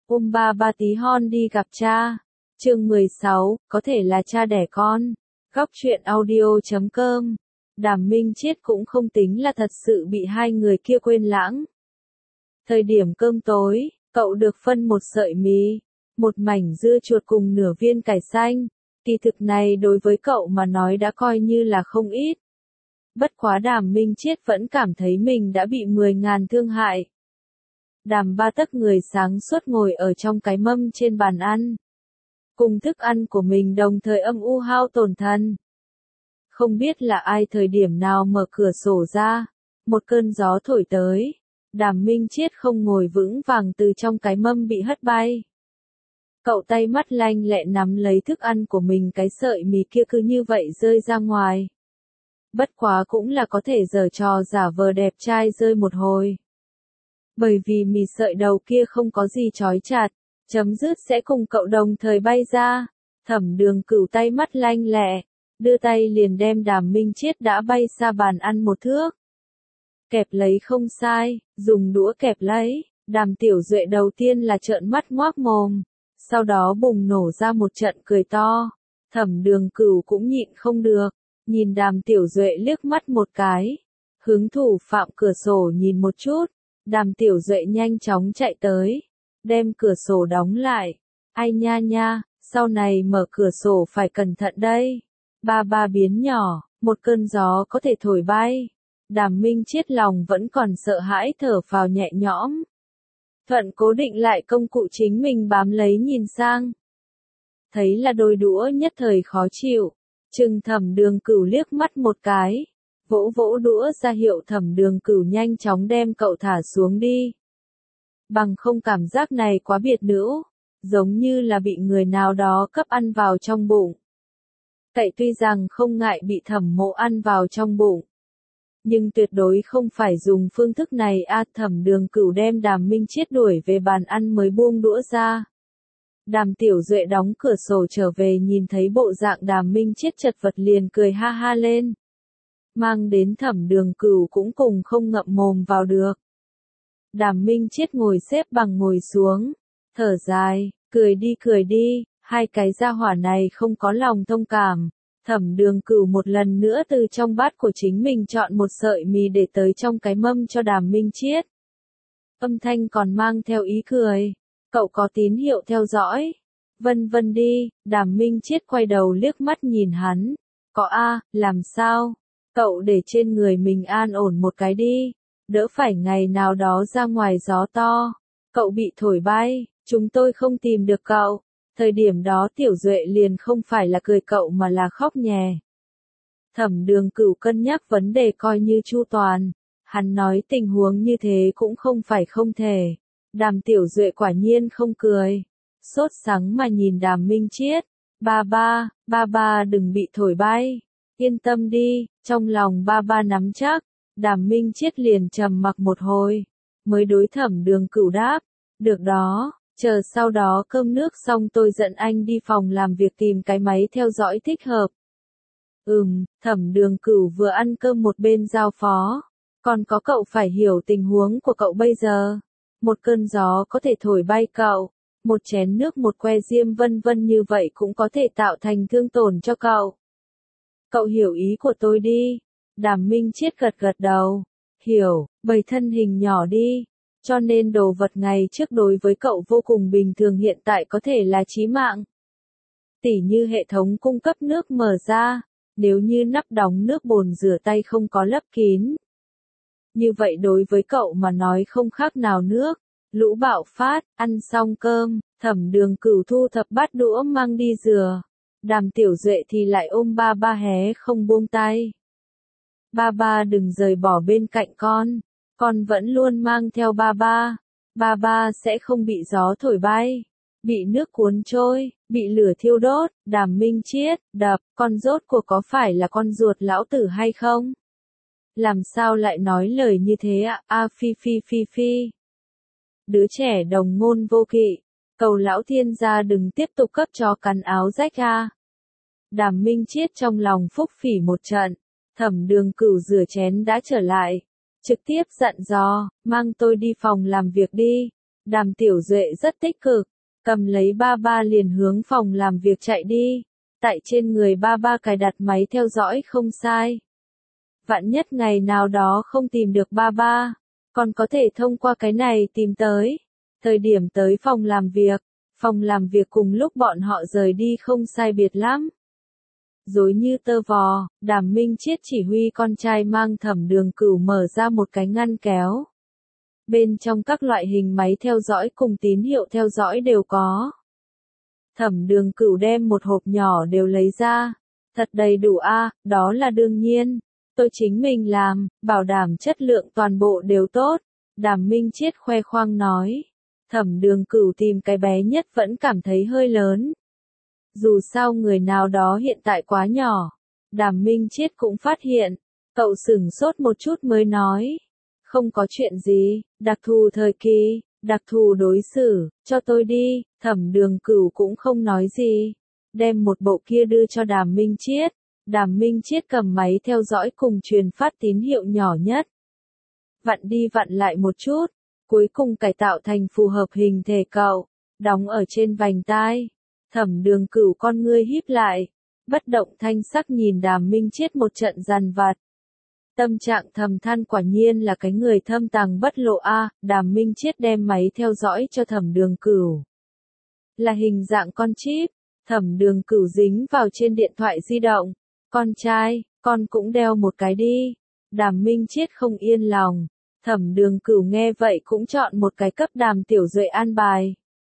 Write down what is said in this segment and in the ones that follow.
Ba ba tí hon đi gặp cha. Chương 16, có thể là cha đẻ con. Góc truyện audio.com. Đàm Minh Chiết cũng không tính là thật sự bị hai người kia quên lãng. Thời điểm cơm tối, cậu được phân một sợi mì, một mảnh dưa chuột cùng nửa viên cải xanh. Kỳ thực này đối với cậu mà nói đã coi như là không ít. Bất quá Đàm Minh Chiết vẫn cảm thấy mình đã bị 10.000 thương hại. Đàm Ba Tấc người sáng suốt ngồi ở trong cái mâm trên bàn ăn. Cùng thức ăn của mình đồng thời âm u hao tổn thân. Không biết là ai thời điểm nào mở cửa sổ ra. Một cơn gió thổi tới. Đàm Minh Chiết không ngồi vững vàng từ trong cái mâm bị hất bay. Cậu tay mắt lanh lẹ nắm lấy thức ăn của mình, cái sợi mì kia cứ như vậy rơi ra ngoài. Bất quá cũng là có thể giở trò giả vờ đẹp trai rơi một hồi. Bởi vì mì sợi đầu kia không có gì trói chặt, chấm dứt sẽ cùng cậu đồng thời bay ra. Thẩm Đường Cửu tay mắt lanh lẹ, đưa tay liền đem Đàm Minh Chiết đã bay xa bàn ăn một thước. Kẹp lấy không sai, dùng đũa kẹp lấy. Đàm Tiểu Duệ đầu tiên là trợn mắt ngoác mồm, sau đó bùng nổ ra một trận cười to. Thẩm Đường Cửu cũng nhịn không được, nhìn Đàm Tiểu Duệ liếc mắt một cái. Hứng thủ phạm cửa sổ nhìn một chút, Đàm Tiểu Duệ nhanh chóng chạy tới, đem cửa sổ đóng lại. Ai nha nha, sau này mở cửa sổ phải cẩn thận đây. Ba ba biến nhỏ, một cơn gió có thể thổi bay. Đàm Minh Chiết lòng vẫn còn sợ hãi thở phào nhẹ nhõm. Thuận cố định lại công cụ chính mình bám lấy nhìn sang. Thấy là đôi đũa nhất thời khó chịu. Chừng Thẩm Đường Cửu liếc mắt một cái. Vỗ vỗ đũa ra hiệu Thẩm Đường Cửu nhanh chóng đem cậu thả xuống đi. Bằng không cảm giác này quá biệt nữ. Giống như là bị người nào đó cấp ăn vào trong bụng. Cậy tuy rằng không ngại bị Thẩm Mộ ăn vào trong bụng. Nhưng tuyệt đối không phải dùng phương thức này Thẩm Đường Cửu đem Đàm Minh Chiết đuổi về bàn ăn mới buông đũa ra. Đàm Tiểu Duệ đóng cửa sổ trở về nhìn thấy bộ dạng Đàm Minh Chiết chật vật liền cười ha ha lên. Mang đến Thẩm Đường Cửu cũng cùng không ngậm mồm vào được. Đàm Minh Chiết ngồi xếp bằng ngồi xuống, thở dài, cười đi, hai cái gia hỏa này không có lòng thông cảm. Thẩm Đường Cửu một lần nữa từ trong bát của chính mình chọn một sợi mì để tới trong cái mâm cho Đàm Minh Chiết. Âm thanh còn mang theo ý cười. Cậu có tín hiệu theo dõi. Vân đi. Đàm Minh Chiết quay đầu liếc mắt nhìn hắn. Có làm sao? Cậu để trên người mình an ổn một cái đi. Đỡ phải ngày nào đó ra ngoài gió to. Cậu bị thổi bay, chúng tôi không tìm được cậu. Thời điểm đó Tiểu Duệ liền không phải là cười cậu mà là khóc nhè. Thẩm Đường Cửu cân nhắc vấn đề coi như chu toàn. Hắn nói tình huống như thế cũng không phải không thể. Đàm Tiểu Duệ quả nhiên không cười. Sốt sắng mà nhìn Đàm Minh Chiết. Ba ba đừng bị thổi bay. Yên tâm đi, trong lòng ba ba nắm chắc. Đàm Minh Chiết liền trầm mặc một hồi. Mới đối Thẩm Đường Cửu đáp. Được đó. Chờ sau đó cơm nước xong tôi dẫn anh đi phòng làm việc tìm cái máy theo dõi thích hợp. Thẩm Đường Cửu vừa ăn cơm một bên giao phó. Còn có cậu phải hiểu tình huống của cậu bây giờ. Một cơn gió có thể thổi bay cậu. Một chén nước một que diêm vân như vậy cũng có thể tạo thành thương tổn cho cậu. Cậu hiểu ý của tôi đi. Đàm Minh Chiết gật đầu. Hiểu, bởi thân hình nhỏ đi. Cho nên đồ vật ngày trước đối với cậu vô cùng bình thường hiện tại có thể là chí mạng. Tỉ như hệ thống cung cấp nước mở ra, nếu như nắp đóng nước bồn rửa tay không có lấp kín. Như vậy đối với cậu mà nói không khác nào nước, lũ bạo phát, ăn xong cơm, Thẩm Đường Cửu thu thập bát đũa mang đi rửa. Đàm Tiểu Duệ thì lại ôm ba ba hé không buông tay. Ba ba đừng rời bỏ bên cạnh con vẫn luôn mang theo ba ba sẽ không bị gió thổi bay, bị nước cuốn trôi, bị lửa thiêu đốt. Đàm Minh Chiết, đập, con rốt cuộc có phải là con ruột lão tử hay không? Làm sao lại nói lời như thế ạ? Phi. Đứa trẻ đồng ngôn vô kỵ, cầu lão thiên gia đừng tiếp tục cấp chó cắn áo rách Đàm Minh Chiết trong lòng phúc phỉ một trận. Thẩm Đường Cửu rửa chén đã trở lại. Trực tiếp dặn dò, mang tôi đi phòng làm việc đi. Đàm Tiểu Duệ rất tích cực, cầm lấy ba ba liền hướng phòng làm việc chạy đi. Tại trên người ba ba cài đặt máy theo dõi không sai. Vạn nhất ngày nào đó không tìm được ba ba, còn có thể thông qua cái này tìm tới. Thời điểm tới phòng làm việc cùng lúc bọn họ rời đi không sai biệt lắm. Rối như tơ vò, Đàm Minh Chiết chỉ huy con trai mang Thẩm Đường Cửu mở ra một cái ngăn kéo. Bên trong các loại hình máy theo dõi cùng tín hiệu theo dõi đều có. Thẩm Đường Cửu đem một hộp nhỏ đều lấy ra. Thật đầy đủ a, đó là đương nhiên. Tôi chính mình làm, bảo đảm chất lượng toàn bộ đều tốt. Đàm Minh Chiết khoe khoang nói. Thẩm Đường Cửu tìm cái bé nhất vẫn cảm thấy hơi lớn. Dù sao người nào đó hiện tại quá nhỏ. Đàm Minh Chiết cũng phát hiện. Cậu sửng sốt một chút mới nói. Không có chuyện gì, đặc thù thời kỳ, đặc thù đối xử, cho tôi đi. Thẩm Đường Cửu cũng không nói gì. Đem một bộ kia đưa cho Đàm Minh Chiết. Đàm Minh Chiết cầm máy theo dõi cùng truyền phát tín hiệu nhỏ nhất. Vặn đi vặn lại một chút. Cuối cùng cải tạo thành phù hợp hình thể cậu. Đóng ở trên vành tai. Thẩm Đường Cửu con ngươi híp lại. Bất động thanh sắc nhìn Đàm Minh Chiết một trận dằn vặt. Tâm trạng thầm than quả nhiên là cái người thâm tàng bất lộ a. Đàm Minh Chiết đem máy theo dõi cho Thẩm Đường Cửu. Là hình dạng con chip. Thẩm Đường Cửu dính vào trên điện thoại di động. Con trai, con cũng đeo một cái đi. Đàm Minh Chiết không yên lòng. Thẩm Đường Cửu nghe vậy cũng chọn một cái cấp Đàm Tiểu Duệ an bài.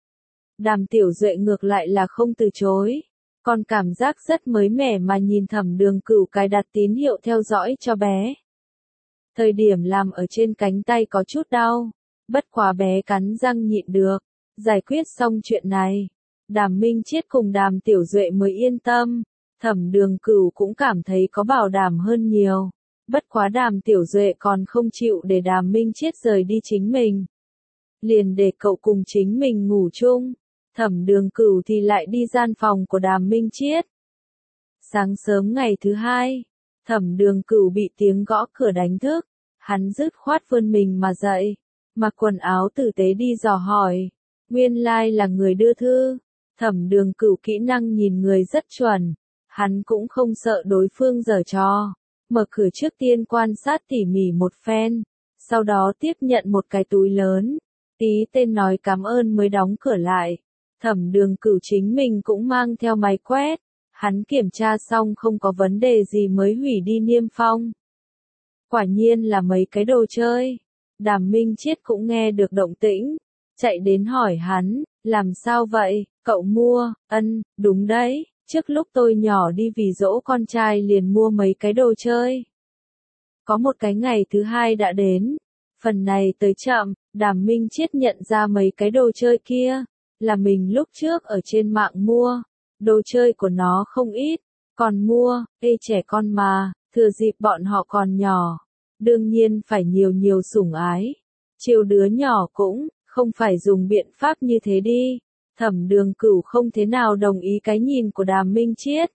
Đàm Tiểu Duệ ngược lại là không từ chối. Còn cảm giác rất mới mẻ mà nhìn Thẩm Đường Cửu cài đặt tín hiệu theo dõi cho bé. Thời điểm làm ở trên cánh tay có chút đau. Bất quá bé cắn răng nhịn được. Giải quyết xong chuyện này. Đàm Minh Chiết cùng Đàm Tiểu Duệ mới yên tâm. Thẩm Đường Cửu cũng cảm thấy có bảo đảm hơn nhiều. Bất quá Đàm Tiểu Duệ còn không chịu để Đàm Minh Chiết rời đi chính mình. Liền để cậu cùng chính mình ngủ chung. Thẩm Đường Cửu thì lại đi gian phòng của Đàm Minh Chiết. Sáng sớm ngày thứ hai, Thẩm Đường Cửu bị tiếng gõ cửa đánh thức. Hắn dứt khoát vươn mình mà dậy. Mặc quần áo tử tế đi dò hỏi. Nguyên lai là người đưa thư. Thẩm Đường Cửu kỹ năng nhìn người rất chuẩn. Hắn cũng không sợ đối phương giở trò. Mở cửa trước tiên quan sát tỉ mỉ một phen. Sau đó tiếp nhận một cái túi lớn. Ký tên nói cảm ơn mới đóng cửa lại. Thẩm Đường Cửu chính mình cũng mang theo máy quét. Hắn kiểm tra xong không có vấn đề gì mới hủy đi niêm phong. Quả nhiên là mấy cái đồ chơi. Đàm Minh Chiết cũng nghe được động tĩnh. Chạy đến hỏi hắn, làm sao vậy, cậu mua, đúng đấy. Trước lúc tôi nhỏ đi vì dỗ con trai liền mua mấy cái đồ chơi. Có một cái ngày thứ hai đã đến. Phần này tới chậm, Đàm Minh Chiết nhận ra mấy cái đồ chơi kia. Là mình lúc trước ở trên mạng mua. Đồ chơi của nó không ít. Còn mua, trẻ con mà, thừa dịp bọn họ còn nhỏ. Đương nhiên phải nhiều sủng ái. Chiều đứa nhỏ cũng, không phải dùng biện pháp như thế đi. Thẩm Đường Cửu không thế nào đồng ý cái nhìn của Đàm Minh Chiết.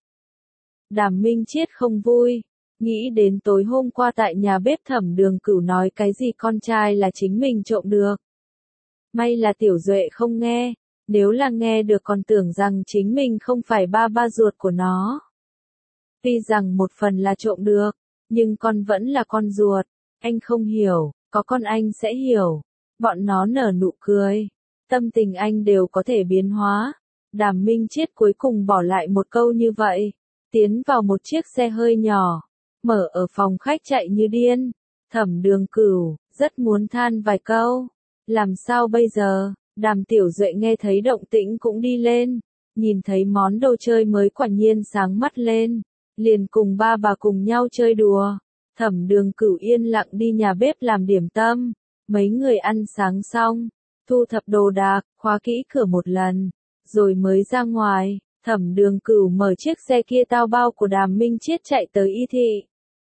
Đàm Minh Chiết không vui. Nghĩ đến tối hôm qua tại nhà bếp Thẩm Đường Cửu nói cái gì con trai là chính mình trộm được. May là Tiểu Duệ không nghe. Nếu là nghe được còn tưởng rằng chính mình không phải ba ba ruột của nó. Tuy rằng một phần là trộm được, nhưng con vẫn là con ruột. Anh không hiểu, có con anh sẽ hiểu. Bọn nó nở nụ cười. Tâm tình anh đều có thể biến hóa. Đàm Minh Chiết cuối cùng bỏ lại một câu như vậy. Tiến vào một chiếc xe hơi nhỏ. Mở ở phòng khách chạy như điên. Thẩm Đường Cửu, rất muốn than vài câu. Làm sao bây giờ? Đàm Tiểu Duệ nghe thấy động tĩnh cũng đi lên. Nhìn thấy món đồ chơi mới quả nhiên sáng mắt lên. Liền cùng ba bà cùng nhau chơi đùa. Thẩm Đường Cửu yên lặng đi nhà bếp làm điểm tâm. Mấy người ăn sáng xong. Thu thập đồ đạc, khóa kỹ cửa một lần. Rồi mới ra ngoài. Thẩm Đường Cửu mở chiếc xe kia tao bao của Đàm Minh Chiết chạy tới Y Thị.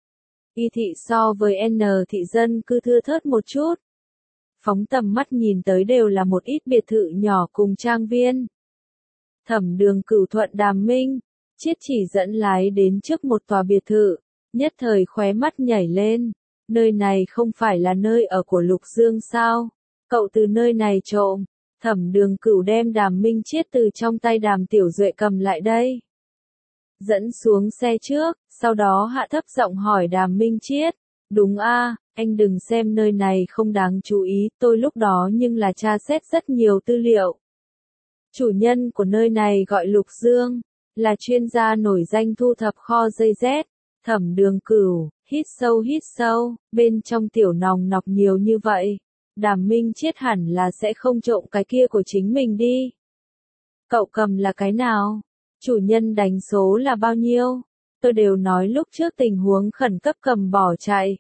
Y Thị so với N thị dân cư thưa thớt một chút. Phóng tầm mắt nhìn tới đều là một ít biệt thự nhỏ cùng trang viên. Thẩm Đường Cửu thuận Đàm Minh Chiết chỉ dẫn lái đến trước một tòa biệt thự. Nhất thời khóe mắt nhảy lên. Nơi này không phải là nơi ở của Lục Dương sao? Cậu từ nơi này trộm. Thẩm Đường Cửu đem Đàm Minh Chiết từ trong tay Đàm Tiểu Duệ cầm lại đây. Dẫn xuống xe trước, sau đó hạ thấp giọng hỏi Đàm Minh Chiết. Đúng a, anh đừng xem nơi này không đáng chú ý, tôi lúc đó nhưng là tra xét rất nhiều tư liệu. Chủ nhân của nơi này gọi Lục Dương, là chuyên gia nổi danh thu thập kho dây dép. Thẩm Đường Cửu, hít sâu, bên trong tiểu nòng nọc nhiều như vậy. Đàm Minh Chiết hẳn là sẽ không trộm cái kia của chính mình đi. Cậu cầm là cái nào? Chủ nhân đánh số là bao nhiêu? Tôi đều nói lúc trước tình huống khẩn cấp cầm bỏ chạy.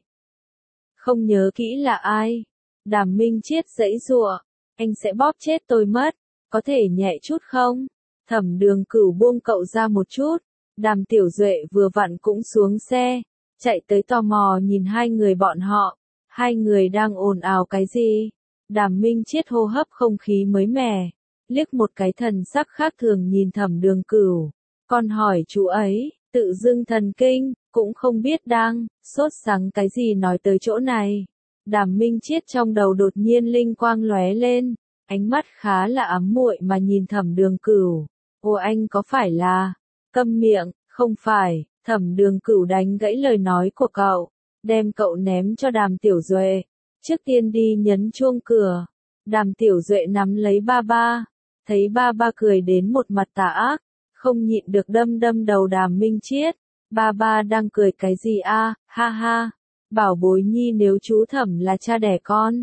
Không nhớ kỹ là ai. Đàm Minh Chiết giãy giụa, anh sẽ bóp chết tôi mất, có thể nhẹ chút không? Thẩm Đường Cửu buông cậu ra một chút. Đàm Tiểu Duệ vừa vặn cũng xuống xe, chạy tới tò mò nhìn hai người bọn họ. Hai người đang ồn ào cái gì? Đàm Minh Chiết hô hấp không khí mới mẻ, liếc một cái thần sắc khác thường nhìn Thẩm Đường Cửu. Con hỏi chú ấy, tự dưng thần kinh, cũng không biết đang sốt sắng cái gì nói tới chỗ này. Đàm Minh Chiết trong đầu đột nhiên linh quang lóe lên, ánh mắt khá là ám muội mà nhìn Thẩm Đường Cửu. Ồ, anh có phải là... Câm miệng, không phải. Thẩm Đường Cửu đánh gãy lời nói của cậu, đem cậu ném cho Đàm Tiểu Duệ. Trước tiên đi nhấn chuông cửa. Đàm Tiểu Duệ nắm lấy ba ba, thấy ba ba cười đến một mặt tà ác, không nhịn được đâm đầu Đàm Minh Chiết. Ba ba đang cười cái gì a? Ha ha. Bảo bối nhi, nếu chú Thẩm là cha đẻ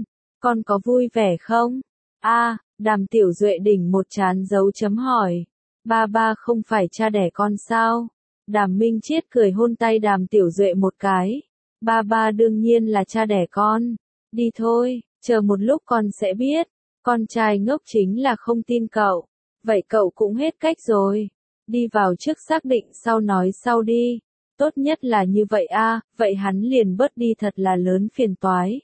con có vui vẻ không? A, Đàm Tiểu Duệ đỉnh một trán dấu chấm hỏi. Ba ba không phải cha đẻ con sao? Đàm Minh Chiết cười hôn tay Đàm Tiểu Duệ một cái. Ba ba đương nhiên là cha đẻ con. Đi thôi, chờ một lúc con sẽ biết. Con trai ngốc chính là không tin cậu. Vậy cậu cũng hết cách rồi. Đi vào trước xác định sau nói sau đi. Tốt nhất là như vậy a, vậy hắn liền bớt đi thật là lớn phiền toái.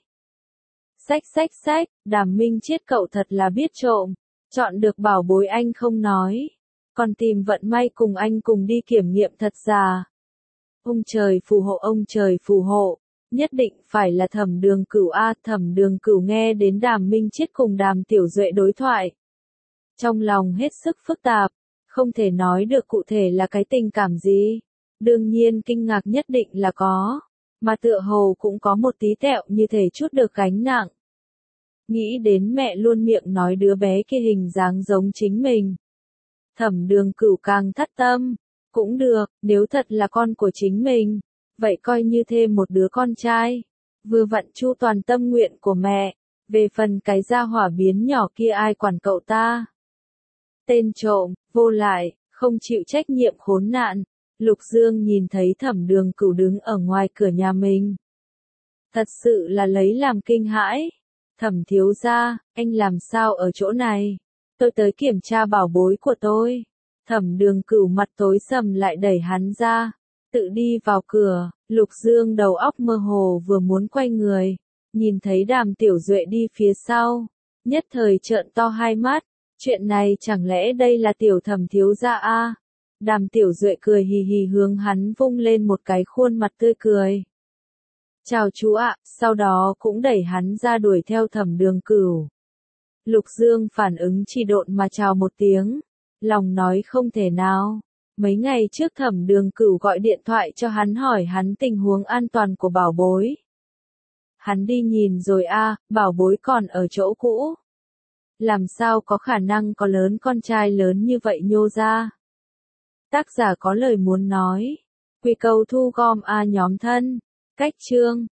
Xách, Đàm Minh Chiết cậu thật là biết trộm. Chọn được bảo bối anh không nói. Còn tìm vận may cùng anh cùng đi kiểm nghiệm thật giả. Ông trời phù hộ. Nhất định phải là Thẩm Đường Cửu a. Thẩm Đường Cửu nghe đến Đàm Minh Chiết cùng Đàm Tiểu Duệ đối thoại. Trong lòng hết sức phức tạp, không thể nói được cụ thể là cái tình cảm gì. Đương nhiên kinh ngạc nhất định là có, mà tựa hồ cũng có một tí tẹo như thể chút được gánh nặng. Nghĩ đến mẹ luôn miệng nói đứa bé kia hình dáng giống chính mình. Thẩm Đường Cửu càng thắt tâm. Cũng được, nếu thật là con của chính mình, vậy coi như thêm một đứa con trai. Vừa vặn chu toàn tâm nguyện của mẹ. Về phần cái gia hỏa biến nhỏ kia ai quản cậu ta. Tên trộm, vô lại, không chịu trách nhiệm khốn nạn. Lục Dương nhìn thấy Thẩm Đường Cửu đứng ở ngoài cửa nhà mình. Thật sự là lấy làm kinh hãi. Thẩm thiếu gia, anh làm sao ở chỗ này? Tôi tới kiểm tra bảo bối của tôi. Thẩm Đường Cửu mặt tối sầm lại đẩy hắn ra. Tự đi vào cửa, Lục Dương đầu óc mơ hồ vừa muốn quay người. Nhìn thấy Đàm Tiểu Duệ đi phía sau. Nhất thời trợn to hai mắt. Chuyện này chẳng lẽ đây là tiểu Thẩm thiếu gia a? Đàm Tiểu Duệ cười hì hì hướng hắn vung lên một cái khuôn mặt tươi cười. Chào chú ạ, sau đó cũng đẩy hắn ra đuổi theo Thẩm Đường Cửu. Lục Dương phản ứng chỉ độn mà chào một tiếng. Lòng nói không thể nào. Mấy ngày trước Thẩm Đường Cửu gọi điện thoại cho hắn hỏi hắn tình huống an toàn của bảo bối. Hắn đi nhìn rồi a, bảo bối còn ở chỗ cũ. Làm sao có khả năng có lớn con trai lớn như vậy nhô ra. Tác giả có lời muốn nói. Quy cầu thu gom a nhóm thân. Cách chương.